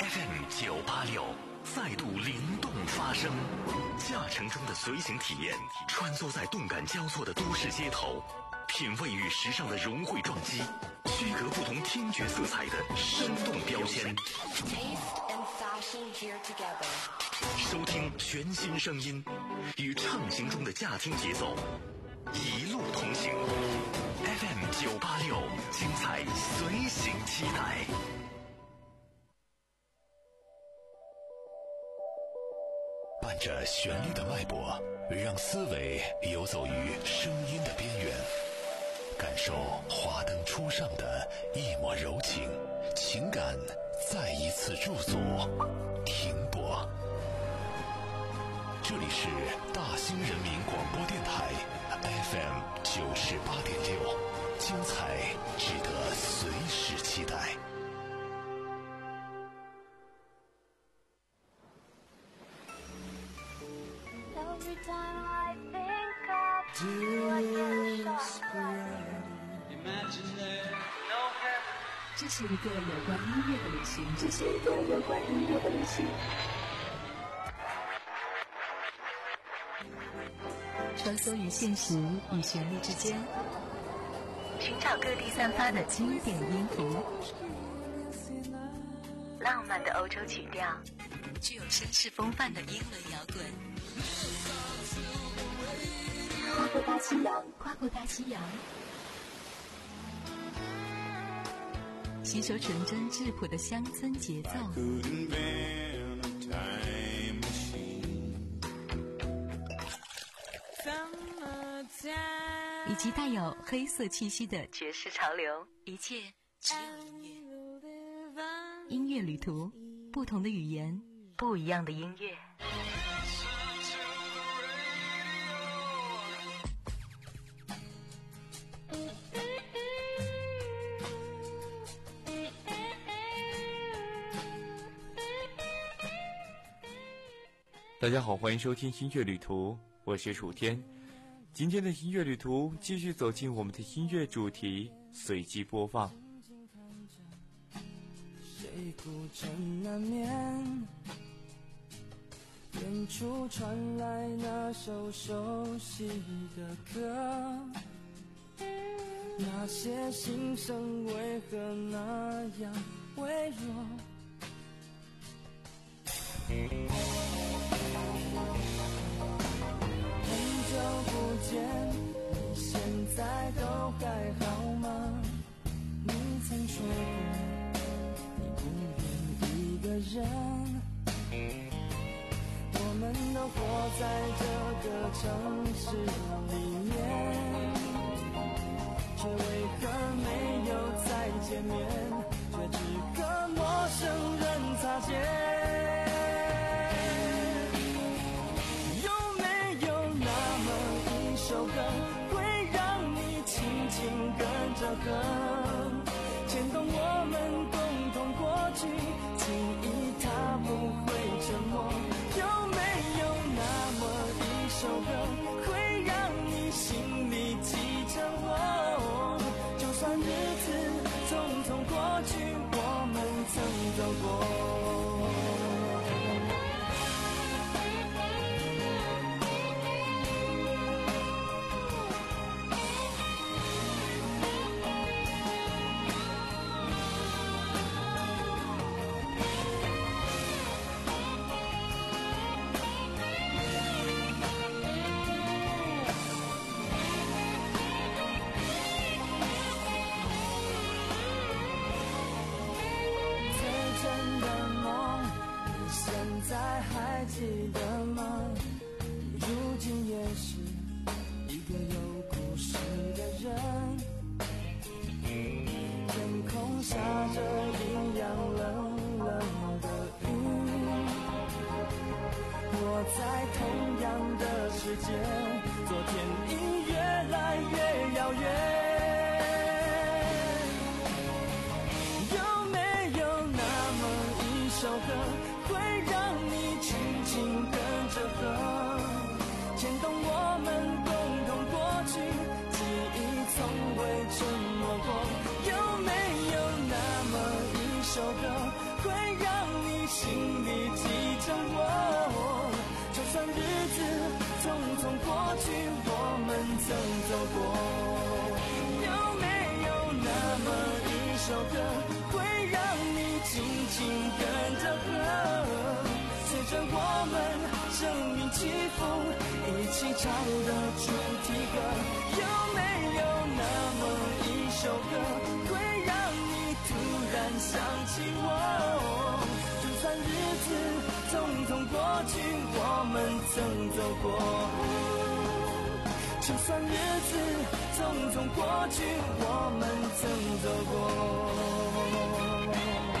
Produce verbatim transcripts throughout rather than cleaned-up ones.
F M 九八六再度灵动发声，驾乘中的随行体验，穿梭在动感交错的都市街头，品味与时尚的融汇撞击，区隔不同听觉色彩的生动标签。收听全新声音，与畅行中的驾听节奏，一路同行。F M 九八六，精彩随行期待。伴着旋律的脉搏，让思维游走于声音的边缘，感受华灯初上的一抹柔情，情感再一次驻足停泊。这里是大兴人民广播电台 F M 九十八点六，精彩值得随时期待。 Every time I think of you, I get a shock. Imagine there no heaven. 这是一个有关音乐的旅行，这是一个有关音乐的旅行。穿梭于现实与旋律之间，寻找各地散发的经典音符，浪漫的欧洲曲调，具有绅士风范的英伦摇滚。跨过大西洋，跨过大西洋，吸收纯真质朴的乡村节奏，以及带有黑色气息的爵士潮流，一切只有音乐。音乐旅途，不同的语言，不一样的音乐。 大家好，欢迎收听音乐旅途，我是楚天。今天的音乐旅途继续走进我们的音乐主题，随机播放。 谁孤枕难眠，远处传来那首熟悉的歌，那些心声为何那样微弱？很久不见，你现在都还好吗？你曾说过你不愿一个人，我们都活在这个城市里面，却为何没有再见面，却只和陌生人擦肩。首歌会让你轻轻跟着和，牵动我们共同过去，记忆它不会沉默。有没有那么一首歌会让你心里记着我？就算日子匆匆过去，我们曾走过。还记得吗？如今也是一个有故事的人。天空下着阴阳冷冷的雨，我在同样的世界，昨天已越来越遥远。有没有那么一首歌会让你轻轻跟着和，牵动我们共同过去，记忆从未沉默过。有没有那么一首歌会让你心里记着我。就算日子匆匆过去，我们曾走过，有没有那么一首歌，会让你紧紧跟着和，随着我们生命起伏，一起唱的主题歌。有没有那么一首歌，会让你突然想起我？就算日子匆匆过去，我们曾走过。就算日子匆匆过去，我们曾走过。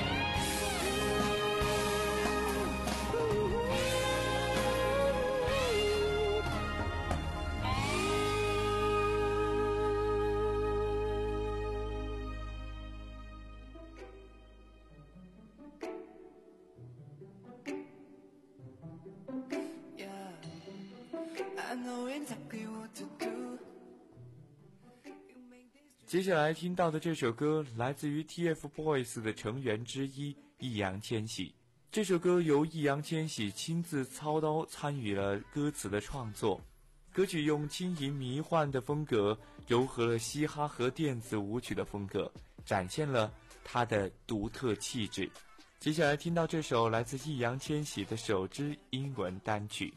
接下来听到的这首歌来自于 T F Boys 的成员之一易烊千玺。这首歌由易烊千玺亲自操刀参与了歌词的创作，歌曲用轻盈迷幻的风格糅合了嘻哈和电子舞曲的风格，展现了他的独特气质。接下来听到这首来自易烊千玺的首支英文单曲。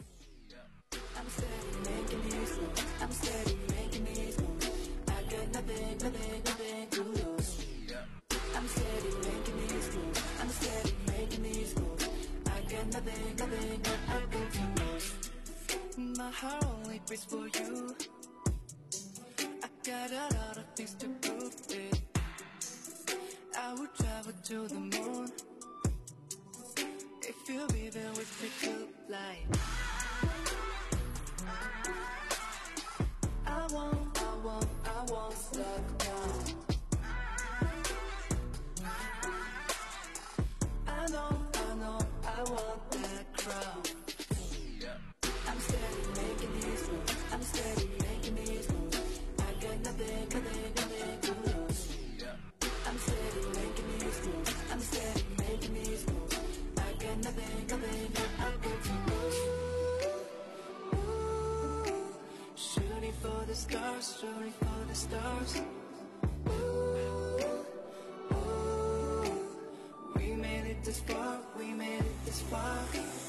My heart only beats for you. I got a lot of things to prove it. I would travel to the moon if you'll be there with me tonight. I won't, I won't, I won't stop now. I know, I know, I want that crowd. I'm steady making these moves. I'm steady making these moves. I got nothing, nothing, nothing to lose. I'm steady making these moves. I'm steady making these moves. I got nothing, nothing, nothing to lose. Ooh, shooting for the stars, shooting for the stars. Ooh, ooh, we made it this far, we made it this far.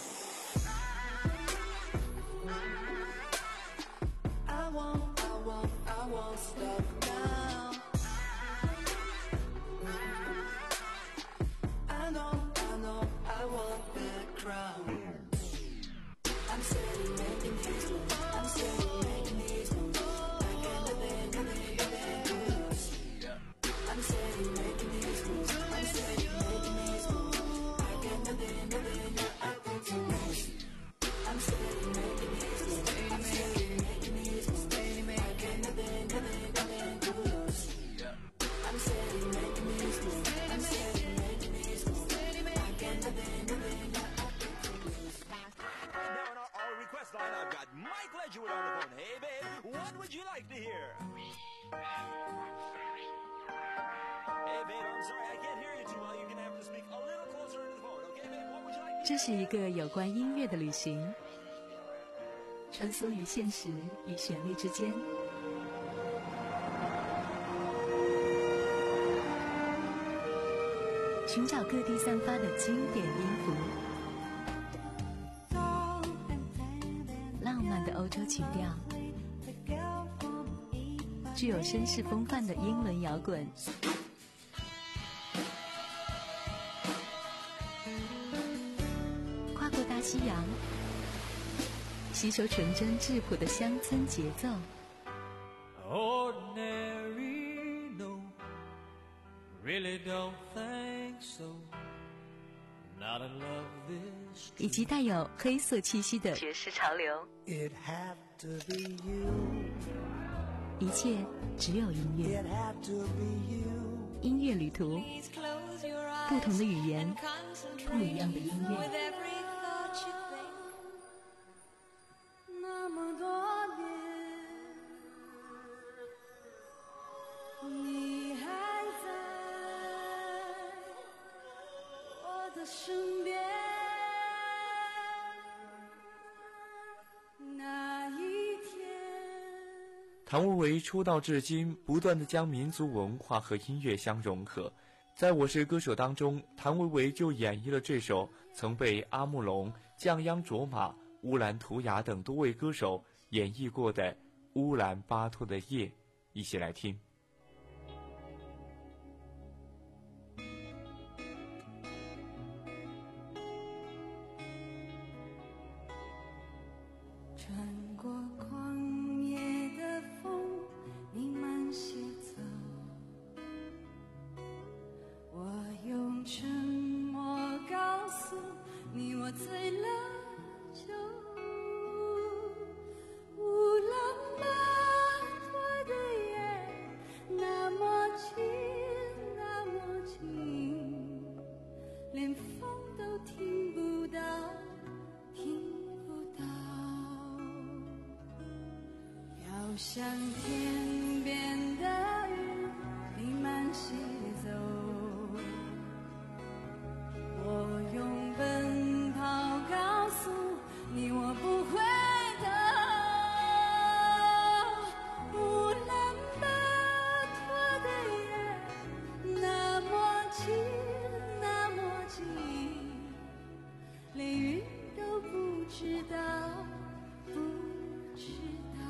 I won't, I won't, I won't stop now. I know, I know, I want that crown. I'm steady making these moves. I'm steady making these moves. I got nothing, nothing, nothing to lose. I'm steady making these moves. I'm steady making these moves. I got nothing, nothing, nothing to lose. I'm steady making these moves. I'm steady making these moves. I got nothing, nothing, nothing to lose. I'm steady making these moves. I'm steady making these moves. I got nothing, nothing, nothing to lose. Now on our, our request line, I've got Mike Ledgewood on the phone. Hey, babe, what would you like to hear? Hey, babe, I'm sorry, I can't hear you too well. You're gonna have to speak a little closer into the phone, okay, babe? What would you like to hear? 这是一个有关音乐的旅行，穿梭于现实与旋律之间。寻找各地散发的经典音符，浪漫的欧洲曲调，具有绅士风范的英伦摇滚，跨过大西洋，吸收纯真质朴的乡村节奏。 Ordinary, no, really don't think so. Not in love this. 以及带有黑色气息的爵士潮流。 It had to be you. 一切只有音乐。 It had to be you. 音乐旅途，不同的语言，不一样的音乐。 那么多年，你还在我的的身边，那一天。 谭维维出道至今，不断地将民族文化和音乐相融合。在我是歌手当中，谭维维就演绎了这首曾被阿木龙、降央卓玛、乌兰图雅等多位歌手演绎过的《乌兰巴托的夜》，一起来听。 穿过旷野的风，弥漫鞋走，我用沉默告诉你，我醉了酒。乌兰巴托的夜，那么近，那么近，连风都听不到，听不到。飘向天边的云，弥漫西走。我用奔跑告诉你，我不会的。乌兰巴托的夜，那么近，那么近，连云都不知道，不知道。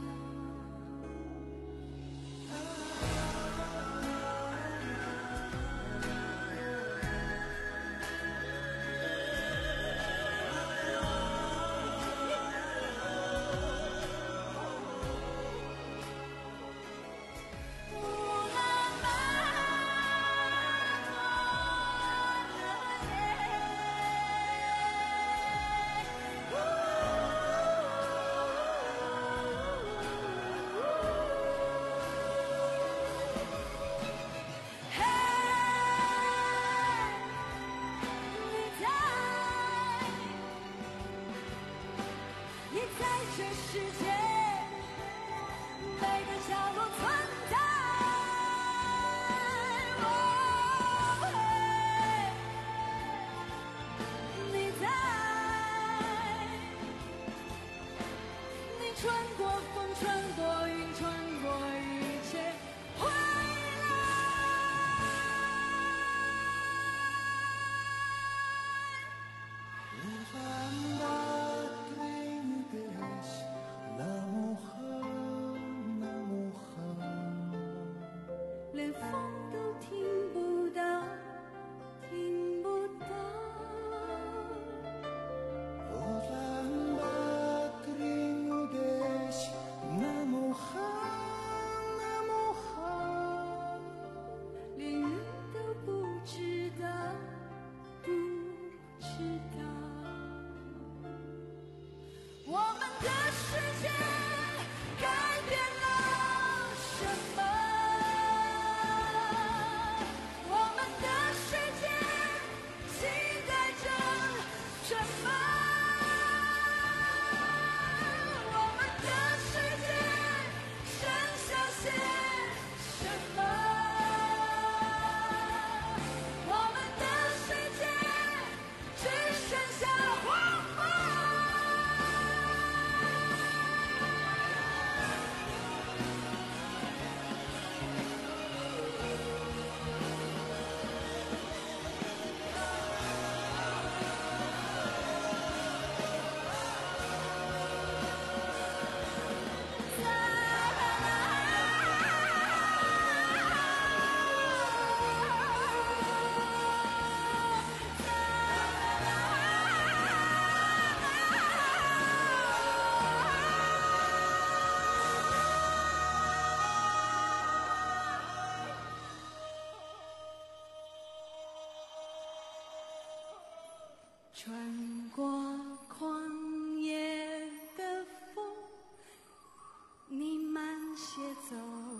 穿过旷野的风，弥漫鞋走，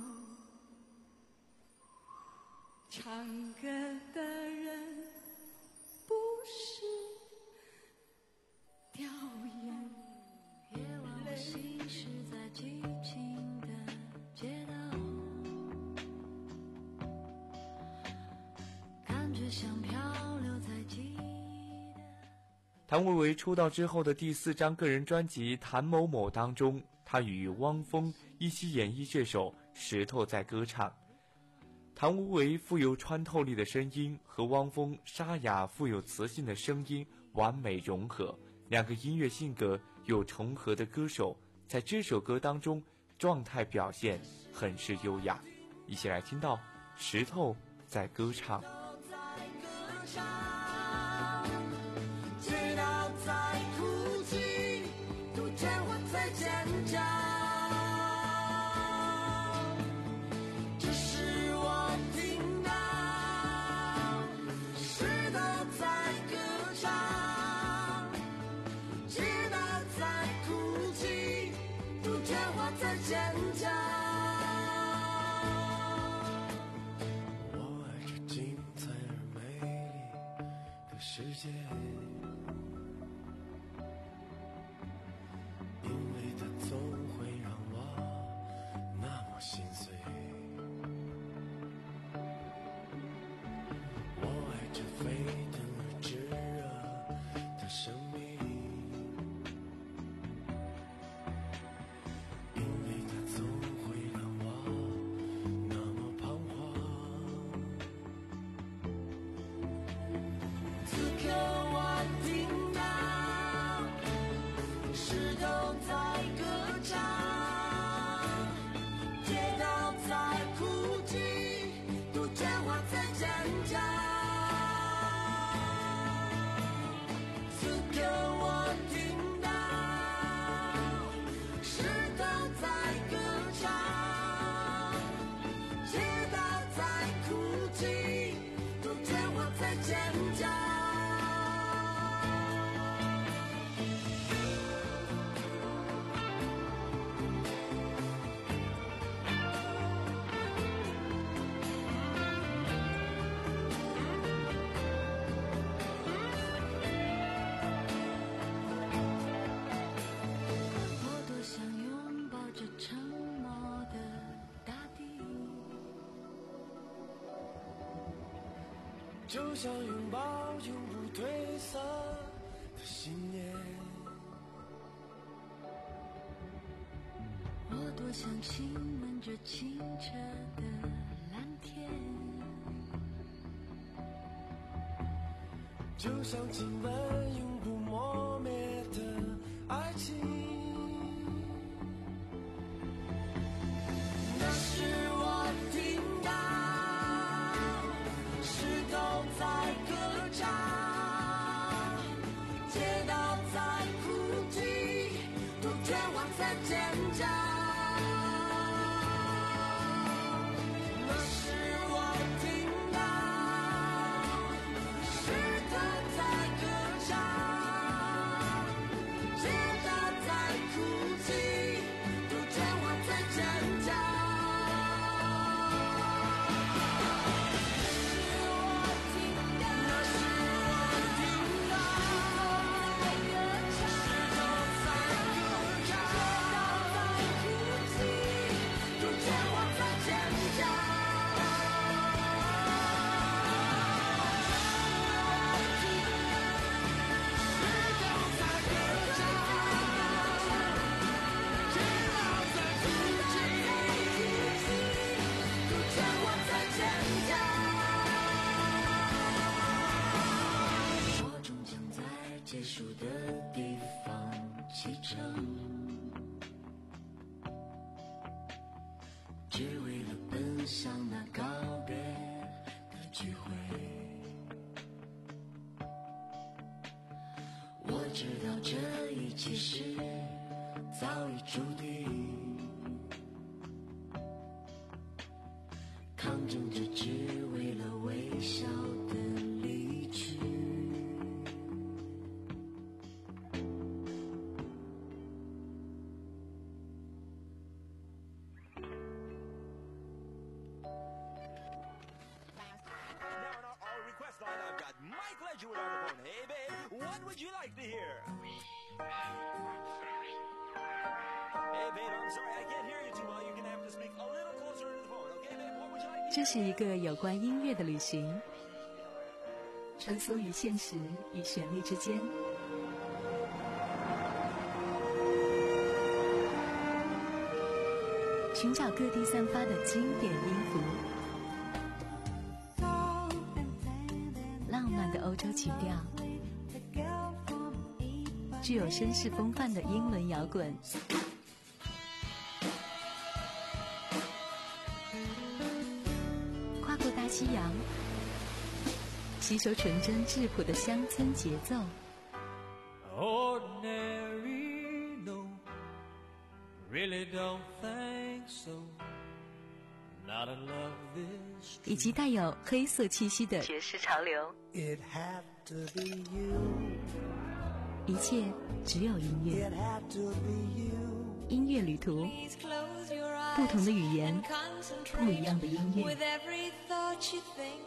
唱歌的人不是调研。 夜晚我行驶在寂静的街道，感觉像漂流在记忆谭维维出道之后的第四张个人专辑《谭某某》当中，他与汪峰一起演绎这首《石头在歌唱》。谭维维富有穿透力的声音和汪峰沙哑富有磁性的声音完美融合，两个音乐性格有重合的歌手在这首歌当中状态表现很是优雅。一起来听到《石头在歌唱》。 世界，因为它总会让我那么心碎。我爱这沸腾而炙热的生命，因为它总会让我那么彷徨。此刻我听到石头在歌唱，街道在哭泣，杜鹃花在尖叫。此刻我听到石头在歌唱，街道在哭泣，杜鹃花在尖叫。就像拥抱永不褪色的信念， 我多想亲吻着清澈的蓝天， 就像亲吻永不磨灭的爱情。那是我听到石头在歌唱，街道在哭泣，杜鹃花在尖叫。那是我听到石头在歌唱，街道在哭泣，杜鹃花在尖叫。结束的地方启程，只为了奔向那告别的聚会。我知道这一切是早已注定，抗争着只为了微笑的离去。 这是一个有关音乐的旅行，穿梭于现实与旋律之间， 寻找各地散发的经典音符，浪漫的欧洲曲调，具有绅士风范的英伦摇滚，跨过大西洋，吸收纯真质朴的乡村节奏。 Ordinary, no, really don't think so. Not in love this. 以及带有黑色气息的爵士潮流。 It had to be you. 一切只有音乐。 It had to be you. 音乐旅途，不同的语言，不一样的音乐。 With every thought you think.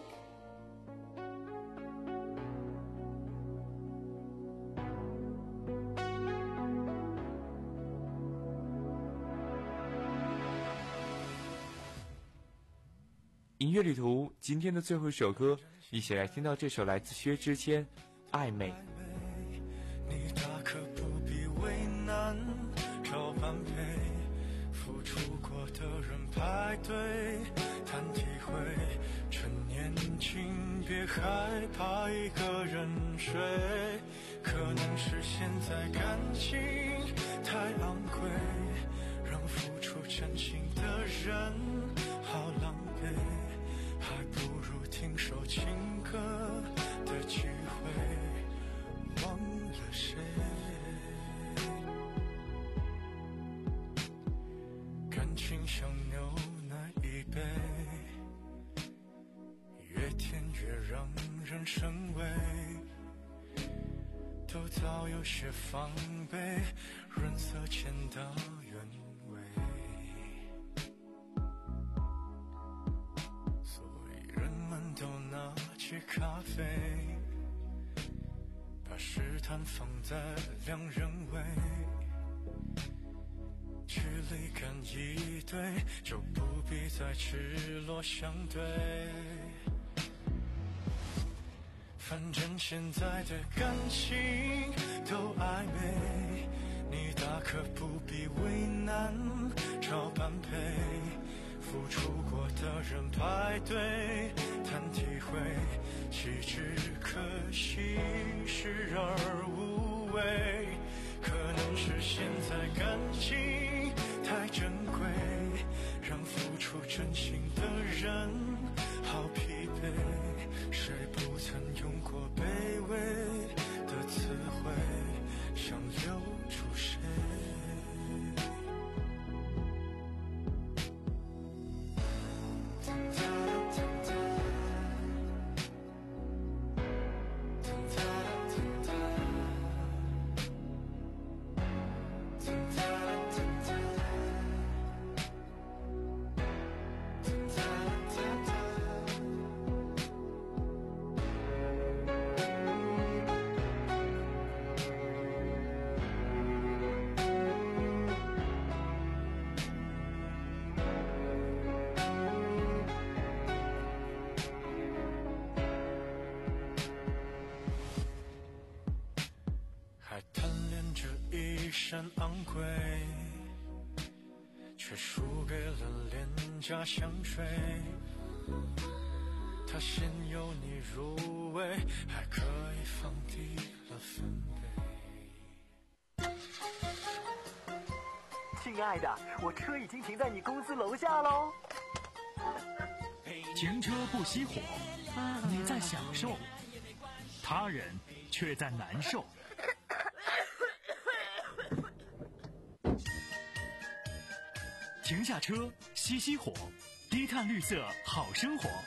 音乐旅途今天的最后一首歌，一起来听到这首来自薛之谦《暧昧》。 你大可不必为难，找般配，付出过的人排队谈体会，趁年轻别害怕一个人睡，可能是现在感情太昂贵，让付出真心的人好狼狈，还不如听首情歌的机会，忘了谁。感情像牛奶一杯，越甜越让人生畏，都早有些防备，润色前的原味。所以人们都拿起咖啡，把试探放在两人位，距离感一对，就不必再赤裸相对。反正现在的感情都暧昧，你大可不必为难，找般配，付出过的人排队谈体会，岂止可惜视而无味，可能是现在感情太珍贵，让付出真心的人好疲惫，谁不曾用过卑微的词汇，想留住谁？还贪恋着一身昂贵，却输给了廉价香水。它先由你入味，还可以放低了分贝。 亲爱的，我车已经停在你公司楼下喽。 停车不熄火，你在享受，他人却在难受。停下车，熄熄火，低碳绿色好生活。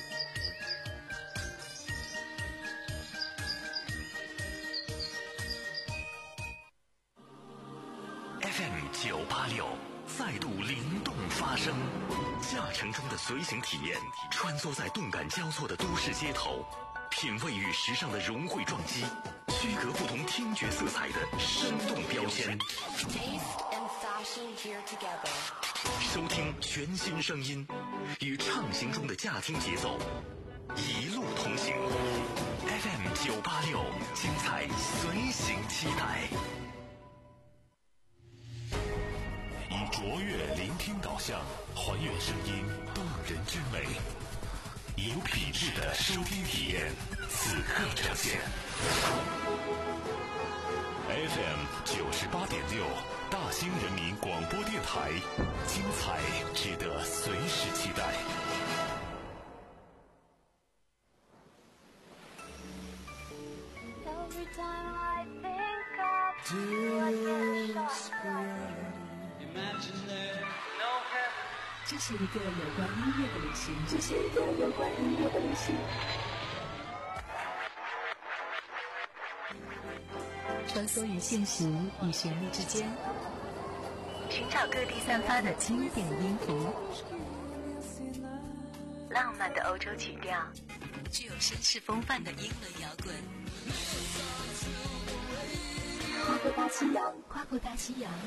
F M 九八六再度灵动发声，驾乘中的随行体验，穿梭在动感交错的都市街头，品味与时尚的融汇撞击，区隔不同听觉色彩的生动标签。收听全新声音，与畅行中的驾听节奏，一路同行。F M 九八六，精彩随行期待。以卓越聆听导向，还原声音动人之美，有品质的收听体验，此刻呈现。F M 九十八点六，大兴人民广播电台，精彩值得随时期待。 Every time I think of you, I get a shock. Imagine there no heaven. 这是一个有关音乐的旅行，这是一个有关音乐的旅行。穿梭于现实与旋律之间，寻找各地散发的经典音符，浪漫的欧洲曲调，具有绅士风范的英伦摇滚。跨过大西洋，跨过大西洋，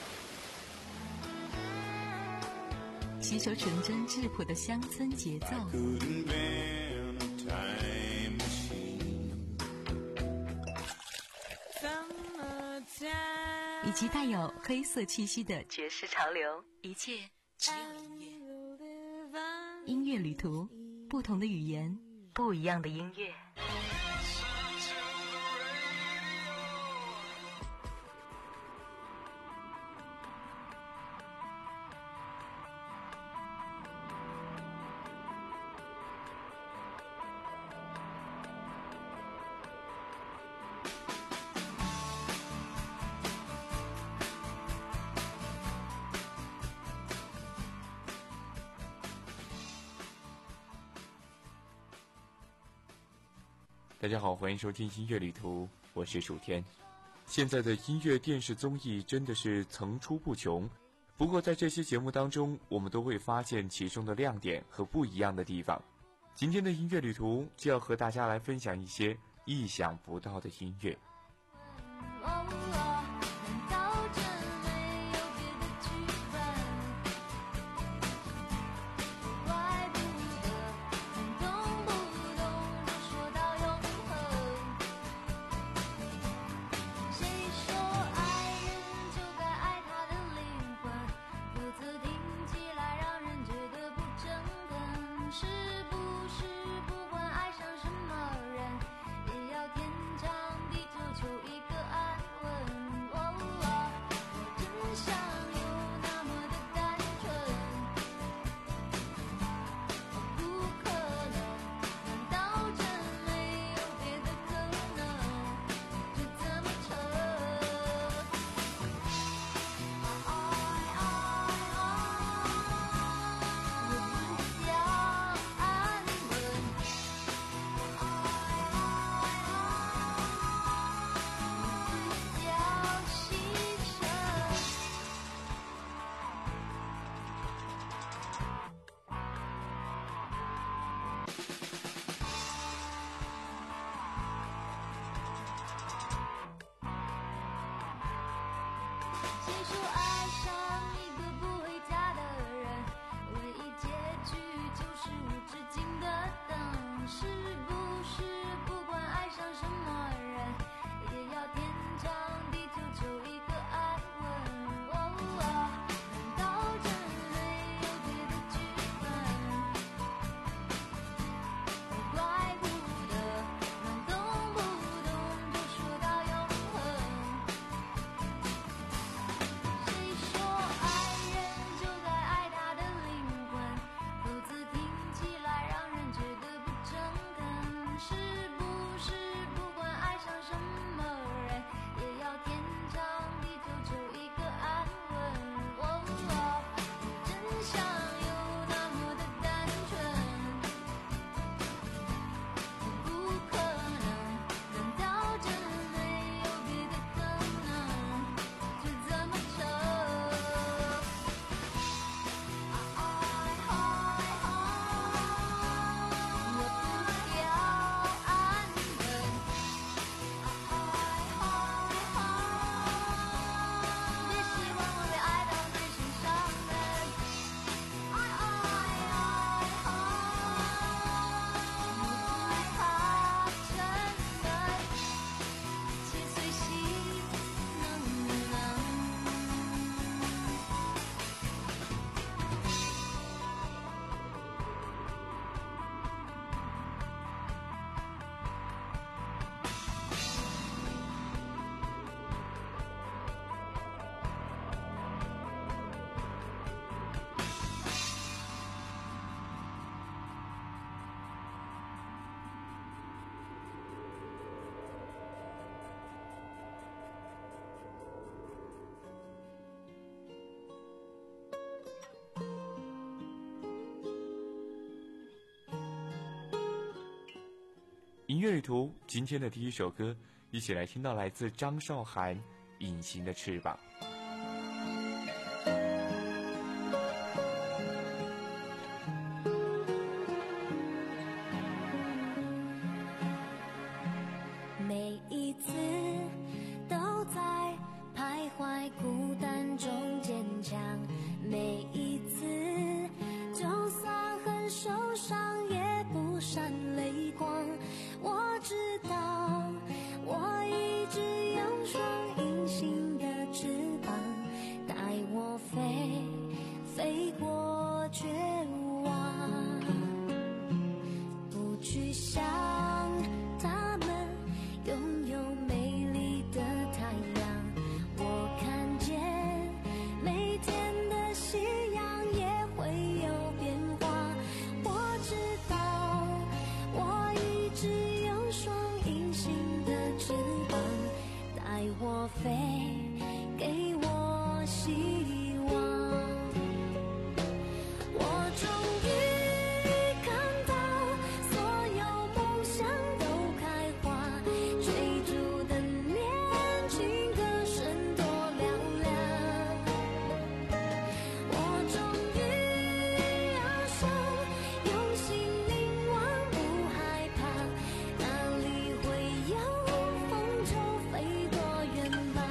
吸收纯真质朴的乡村节奏，以及带有黑色气息的爵士潮流，一切只有音乐。音乐旅途，不同的语言，不一样的音乐。 大家好，欢迎收听音乐旅途，我是楚天。现在的音乐电视综艺真的是层出不穷，不过在这些节目当中，我们都会发现其中的亮点和不一样的地方。今天的音乐旅途就要和大家来分享一些意想不到的音乐。 谁音乐旅途今天的第一首歌，一起来听到来自张韶涵《隐形的翅膀》。 每一次都在徘徊孤单中坚强，每一次就算很受伤也不闪泪光。我知道我一直有双隐形的翅膀，带我飞飞过绝望，不去想他们拥有美丽的太阳。我看见每天的夕阳也会有变化。我知道我一直有双隐形的翅膀，带我飞，给我希望。我终于看到所有梦想都开花，追逐的年轻歌声多嘹亮。我终于翱翔，用心凝望，不害怕，哪里会有风就飞多远吧。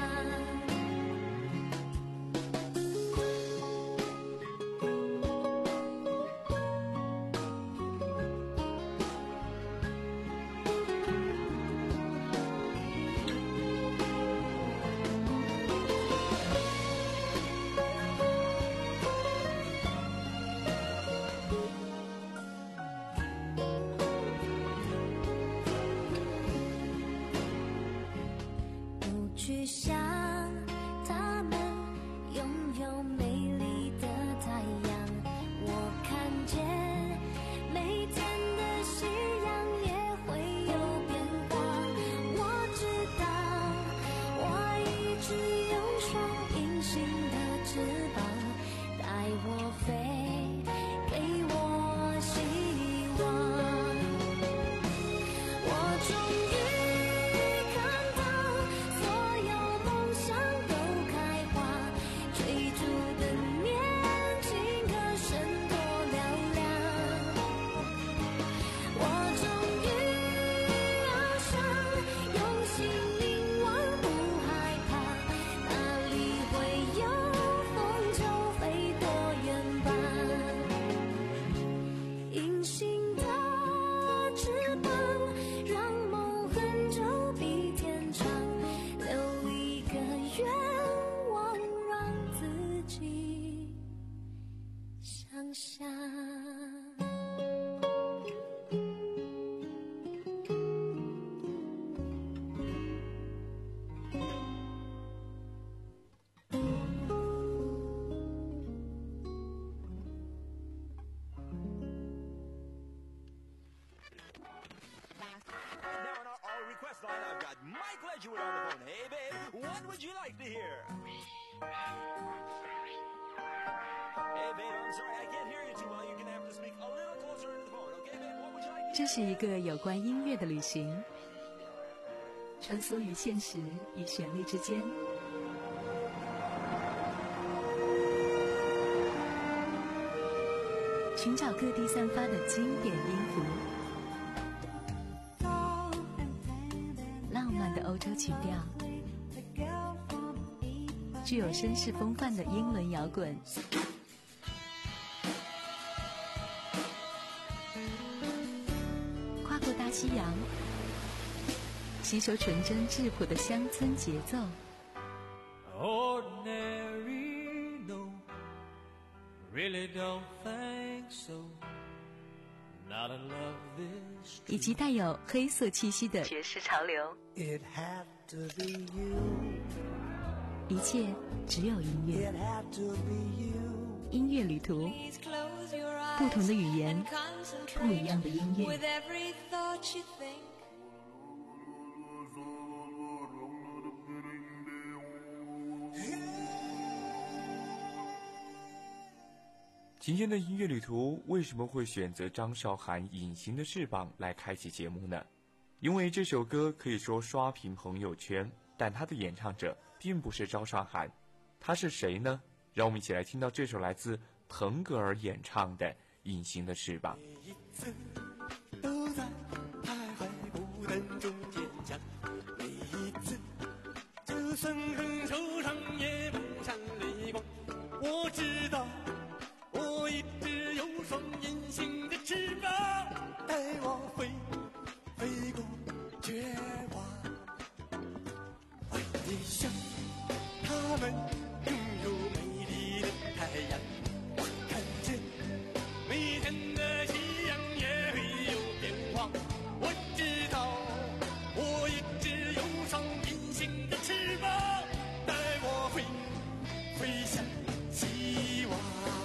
不去想他们拥有美丽的太阳。我看见每天的夕阳也会有变化。我知道我一直有双隐形的翅膀，带我飞，给我希望。我终于看到所有梦想都开花，追逐的年轻歌声多嘹亮。我终于翱翔，用心凝望，不害怕，哪里会有风就飞多远吧。隐形的翅膀，让梦很久比天长，留一个愿望让自己想象。 Now on our, our request line, I've got Mike Ledgewood on the phone. Hey, babe, what would you like to hear? Hey, babe, I'm sorry, I can't hear you too well. You're gonna have to speak a little closer into the phone, okay, babe? What would you like to hear? 这是一个有关音乐的旅行，穿梭于现实与旋律之间。寻找各地散发的经典音符，浪漫的欧洲曲调，具有绅士风范的英伦摇滚，跨过大西洋，吸收纯真质朴的乡村节奏。 Ordinary, no, really don't think so. Not in love this 以及带有黑色气息的爵士潮流。 It had to be you. 一切只有音乐。 It had to be you. 音乐旅途，不同的语言，不一样的音乐。 With every thought you think. 今天的音乐旅途为什么会选择张韶涵《隐形的翅膀》来开启节目呢？ 因为这首歌可以说刷屏朋友圈，但它的演唱者并不是赵韶涵，他是谁呢？让我们一起来听到这首来自腾格尔演唱的《隐形的翅膀》。 每一次都在徘徊孤单中坚强，每一次就算很受伤也不闪泪光。我知道我一直有双隐形的翅膀，带我飞飞过绝望。怀你想他们拥有美丽的太阳，我看见每天的夕阳也会有变化。我知道我一直有双隐形的翅膀，带我飞飞向希望。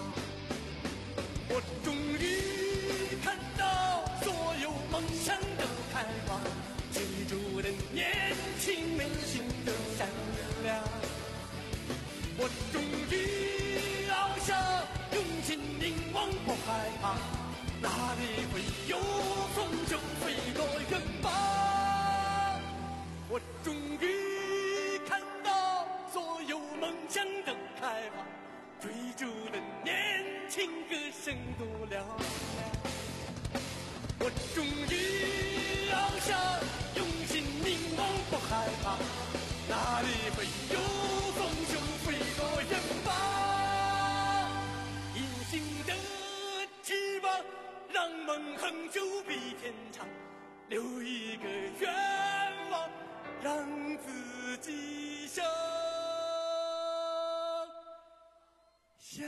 我终于看到所有梦想的开花，追逐的年轻内心的善良。我终于翱翔，用心凝望不害怕，哪里会有风就飞多远吧。我终于看到所有梦想的开花，追逐的年轻歌声多嘹亮。我终于翱翔，用心凝望不害怕，哪里会有风就飞多远吧。隐形的翅膀让梦恒久比天长，留一个愿望让自己想想。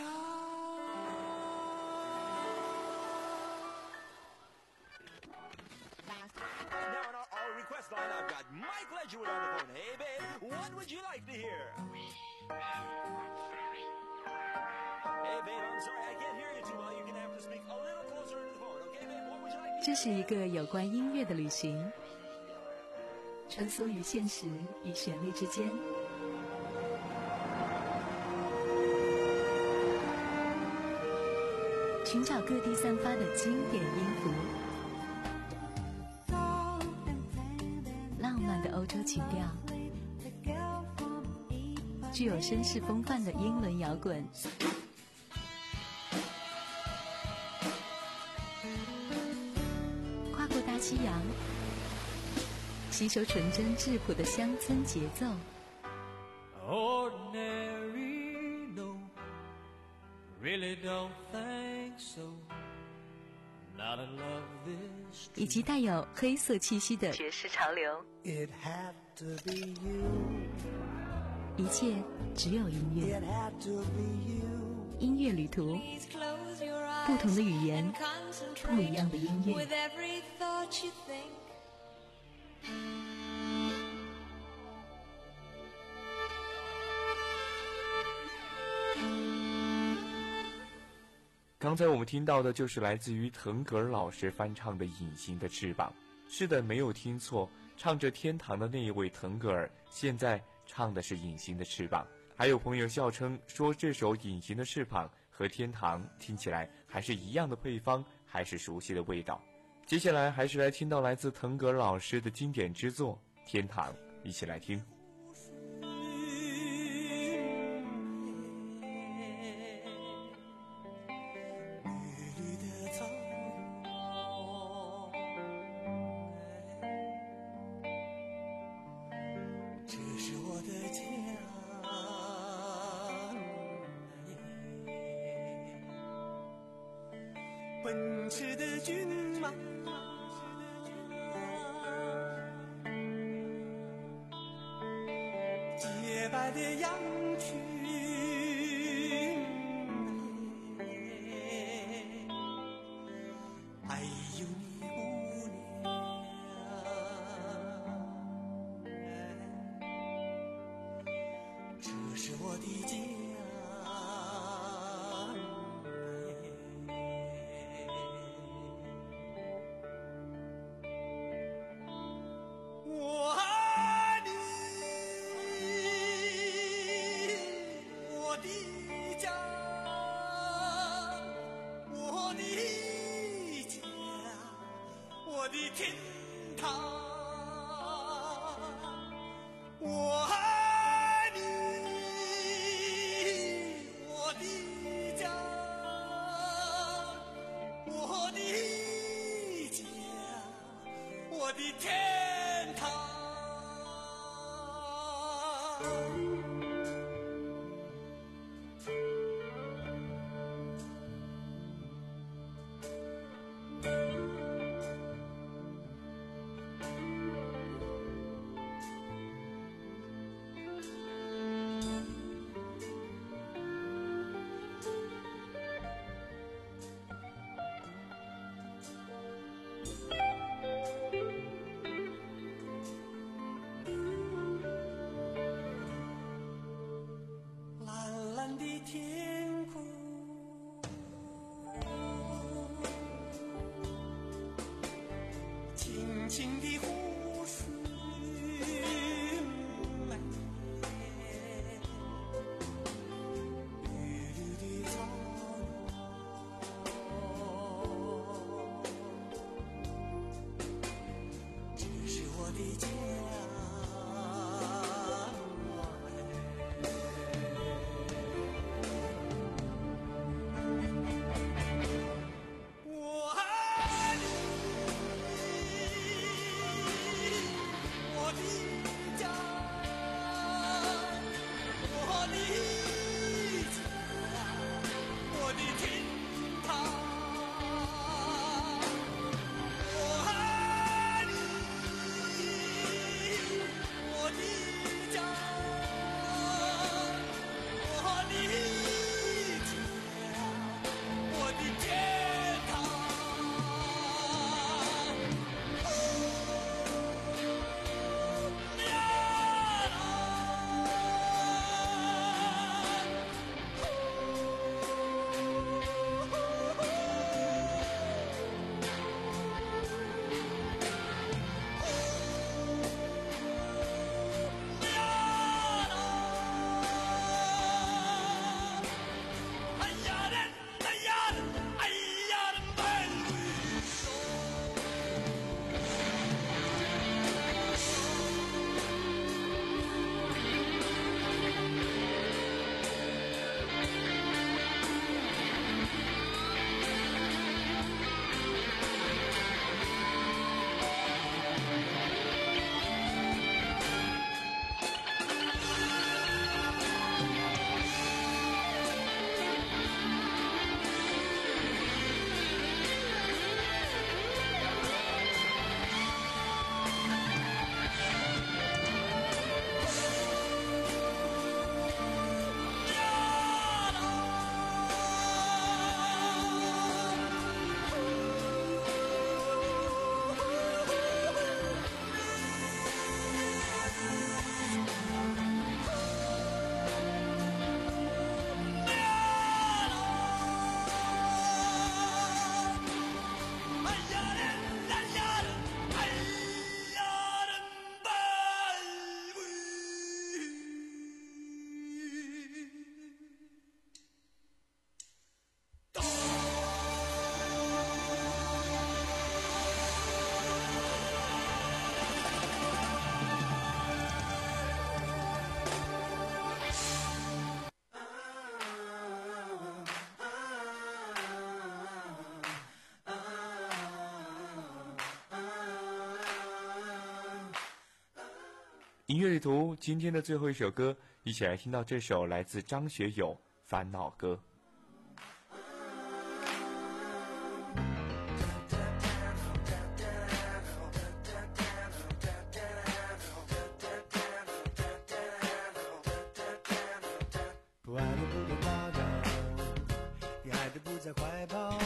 Now on our, our request line, I've got Mike Ledgerwood on the phone. Hey, babe, what would you like to hear? Hey, babe, I'm sorry, I can't hear you too well. You're gonna have to speak a little closer into the phone, okay, babe? What would you like to hear? 这是一个有关音乐的旅行，穿梭于现实与旋律之间。寻找各地散发的经典音符，浪漫的欧洲情调，具有绅士风范的英伦摇滚，跨过大西洋，吸收纯真质朴的乡村节奏。 Ordinary, no, really don't think so. Not in love this 以及带有黑色气息的爵士潮流。 It had to be you. 一切只有音乐。 It had to be you. 音乐旅途，不同的语言，不一样的音乐。 With every thought you think. 刚才我们听到的就是来自于腾格尔老师翻唱的《隐形的翅膀》。是的，没有听错，唱着天堂的那一位腾格尔，现在唱的是《隐形的翅膀》。还有朋友笑称说，这首《隐形的翅膀》和天堂听起来还是一样的配方，还是熟悉的味道。接下来还是来听到来自腾格尔老师的经典之作《天堂》，一起来听。 奔驰的骏马，洁白的羊群，还有你姑娘，这是我的家。我的天堂。 蓝蓝的天空，清清的湖水，绿绿的草原，这是我的家。 音乐旅途今天的最后一首歌，一起来听到这首来自张学友《烦恼歌》。 不爱的不多报道，你爱的不在怀抱，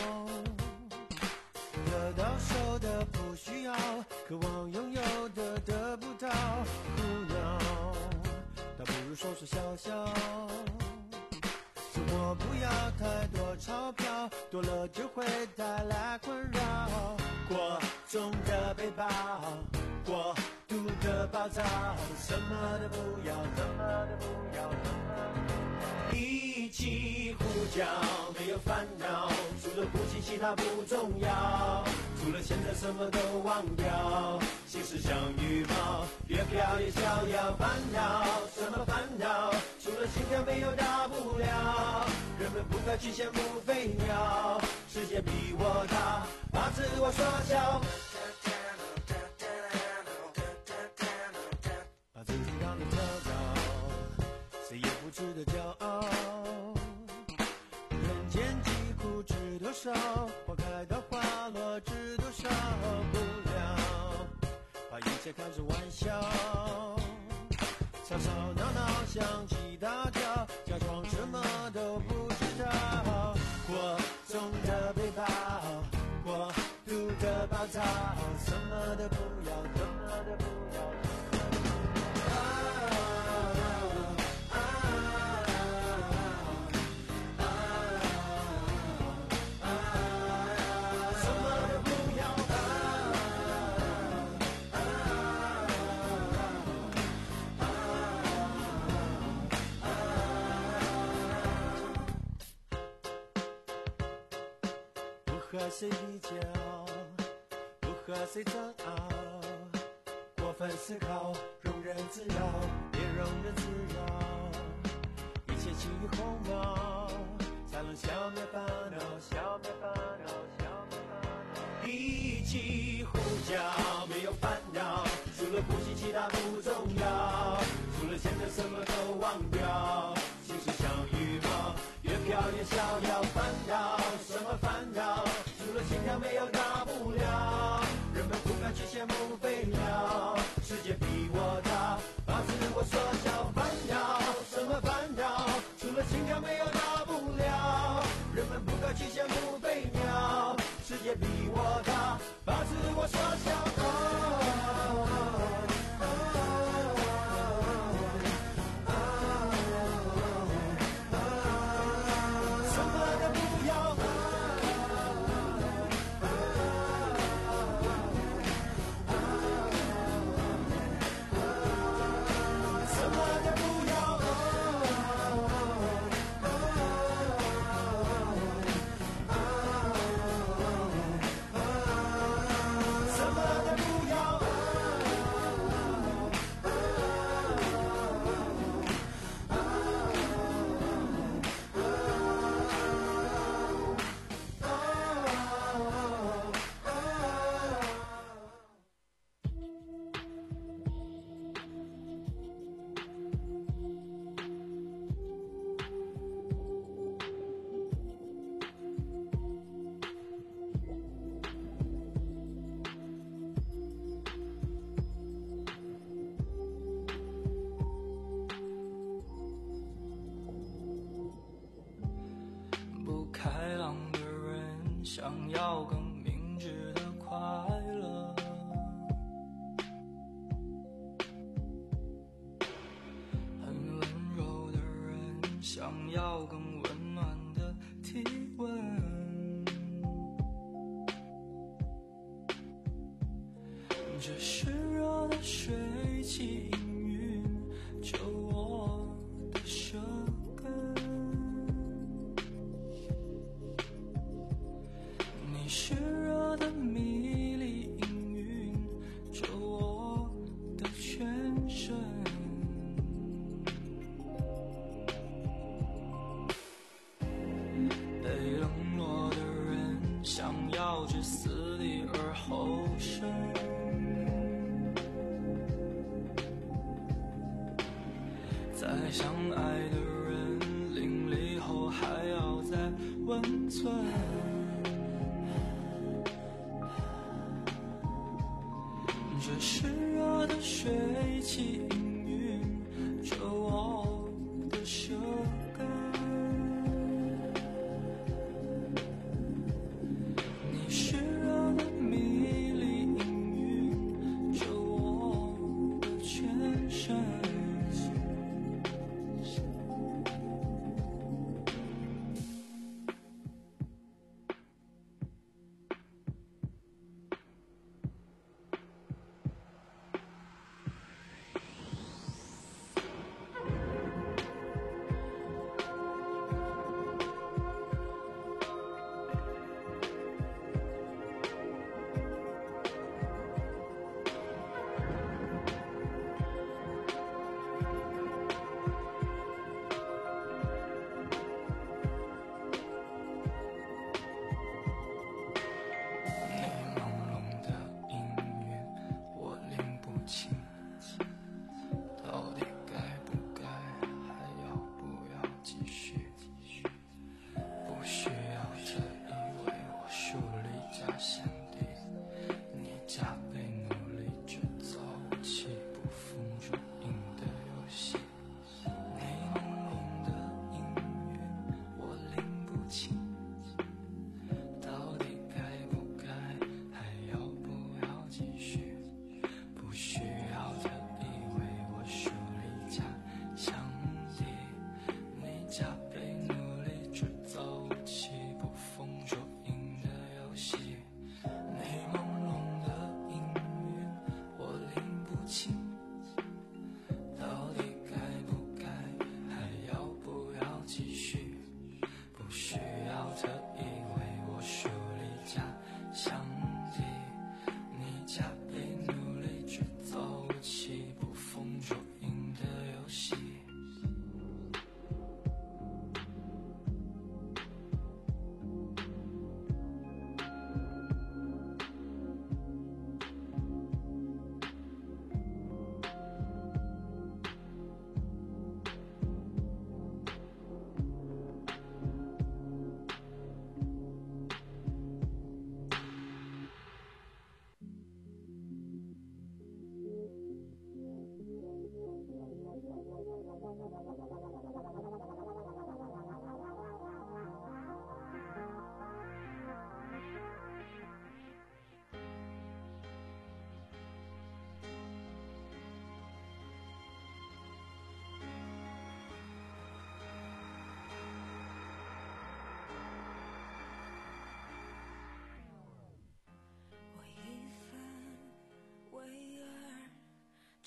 得到手的不需要，渴望拥有的得不到，苦恼，倒不如说说笑笑。生活不要太多钞票，多了就会带来困扰。过重的背包，过度的暴躁，什么都不要，什么都不要，什么都不要。一起呼叫，没有烦恼，除了呼吸其他不重要，除了现在什么都忘掉，心事像羽毛，越飘越逍遥。烦恼什么烦恼，除了心跳没有大不了，人们不该去羡慕飞鸟，世界比我大，把自我缩小，把自己当成特高， 吵吵闹闹想起大叫，假装什么都不知道。过重的背包，过度的暴躁，什么都不要，什么都不要。不和谁比较，不和谁争拗，过分思考，庸人自扰，别庸人自扰，一切轻于鸿毛，才能消灭烦恼，消灭烦恼，消灭烦恼。一起呼叫，没有烦恼，除了呼吸其他不重要，除了现在什么都忘掉，心事像羽毛，越飘越逍遥。烦恼什么烦恼？除了心跳没有大不了，人们不敢去羡慕飞鸟，世界比我大，把自我缩小。烦恼什么烦恼？除了心跳没有大不了，人们不敢去羡慕飞鸟，世界比我大，把自我缩小。哦想要更明智的快乐，很温柔的人想要更温暖的体温，这湿热的水汽氤氲着我的舌根，湿热的迷离氤氲着我的全身，被冷落的人想要置死地而后生，再相爱的人淋漓后还要再温存，这湿热的水汽氤氲着我的舌根，你湿热的迷离氤氲着我的全身，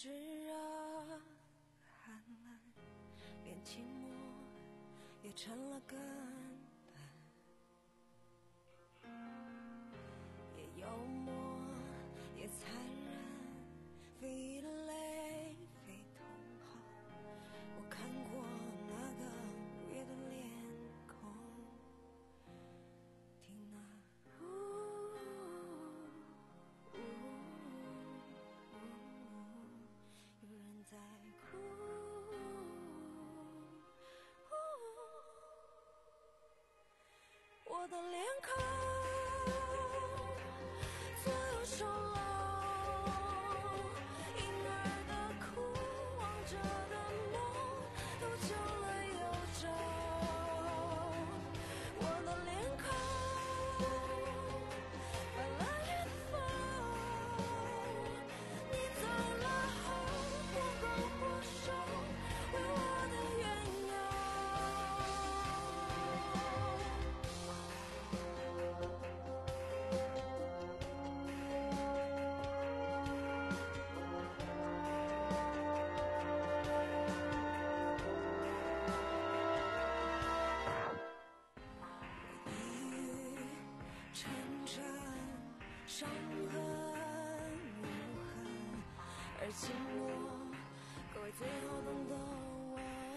炙热寒冷，连寂寞也成了根本，也幽默也残忍，非义的泪非同好。我看过那个午夜的脸孔，听那呜呜呜，有人在哭。我的脸孔左右手搂，婴儿的哭，望着的梦都久了又久。我的脸孔翻了也风，你走了后我光我手为我的缘由。沉沉伤痕无痕，而寂寞可为最好懂得吻。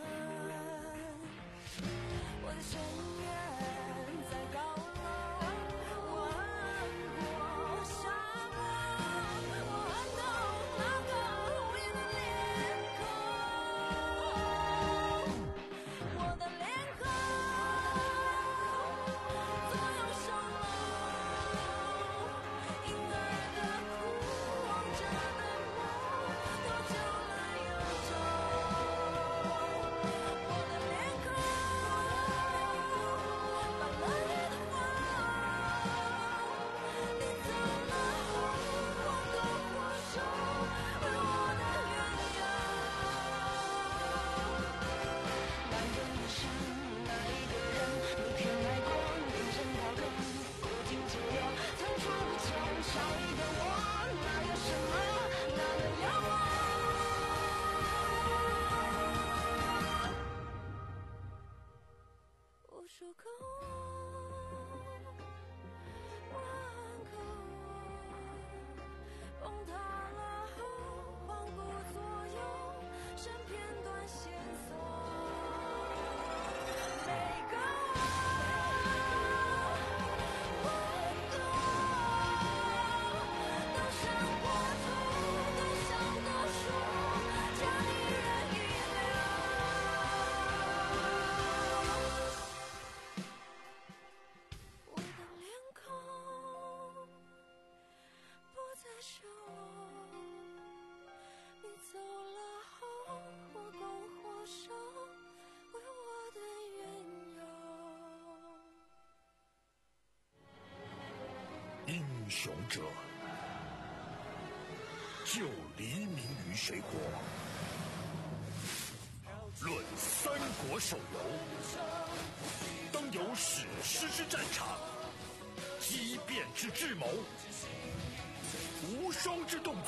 我的深渊在高楼，我恨过沙漠，我恨透那个无言的脸孔，我的脸孔左右手搂，婴儿的哭，望着的梦都久了又久。我的脸孔泛了夜的风，你走了后我都握手为我的缘由。难分的伤，哪一个人你偏爱过，认真到根，不停解忧，层出不穷。少一个我，哪有什么，哪能有我？无数个我，万个我，崩塌了后环顾左右，剩片段线索。每个我，我的我，都想过头，都想多说，将你人遗留。我的脸孔不再是我，你走了后我光火烧为我的缘由。 英雄者，就黎明于水火。论三国手游，当有史诗之战场，激变之智谋，无双之动作，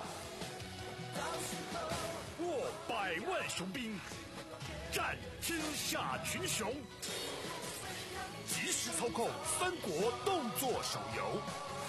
握百万雄兵，战天下群雄。即时操控三国动作手游，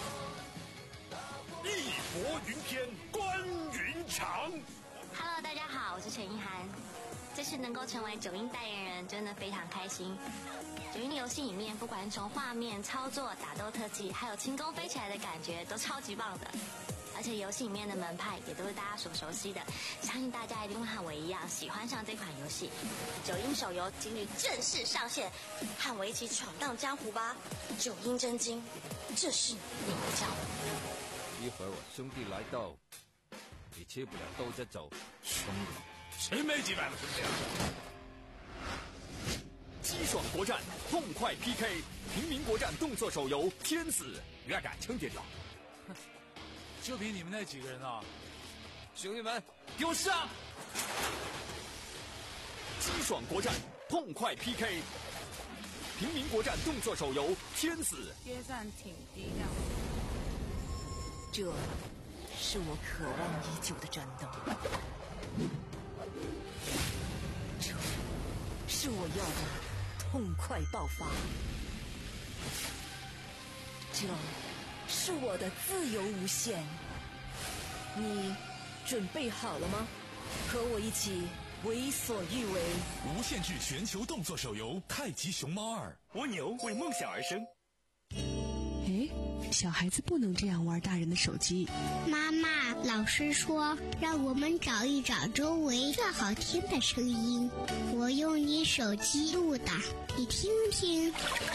义薄云天，关云长。 Hello， 大家好，我是陈意涵。这次能够成为九阴代言人，真的非常开心。九阴游戏里面，不管从画面、操作、打斗特技，还有轻功飞起来的感觉，都超级棒的。而且游戏里面的门派也都是大家所熟悉的，相信大家一定会和我一样喜欢上这款游戏。九阴手游今日正式上线，和我一起闯荡江湖吧！九阴真经，这是你的教。 一会儿我兄弟来到，你吃不了兜着走。 兄弟，谁没几百个兄弟啊？ 激爽国战，痛快 P K， 平民国战动作手游《天子》，越敢轻点了。 就凭你们那几个人啊！ 兄弟们， 给我上！激爽国战，痛快 P K， 平民国战动作手游《天子》。 约战挺低调。 这是我渴望已久的战斗，这是我要的痛快爆发，这是我的自由无限。你准备好了吗？和我一起为所欲为。 无限制全球动作手游《太极熊猫二》， 蜗牛为梦想而生。 哎，小孩子不能这样玩大人的手机。 妈妈，老师说让我们找一找周围最好听的声音，我用你手机录的，你听听。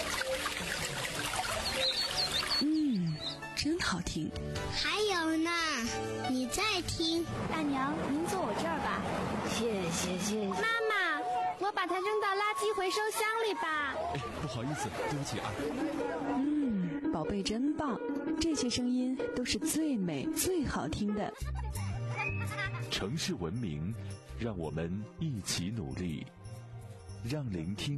嗯，真好听。 还有呢，你再听。 大娘，您坐我这儿吧。 谢谢谢谢。 妈妈，我把它扔到垃圾回收箱里吧。 哎，不好意思，对不起啊。 嗯，宝贝真棒，这些声音都是最美最好听的。 城市文明，让我们一起努力，让聆听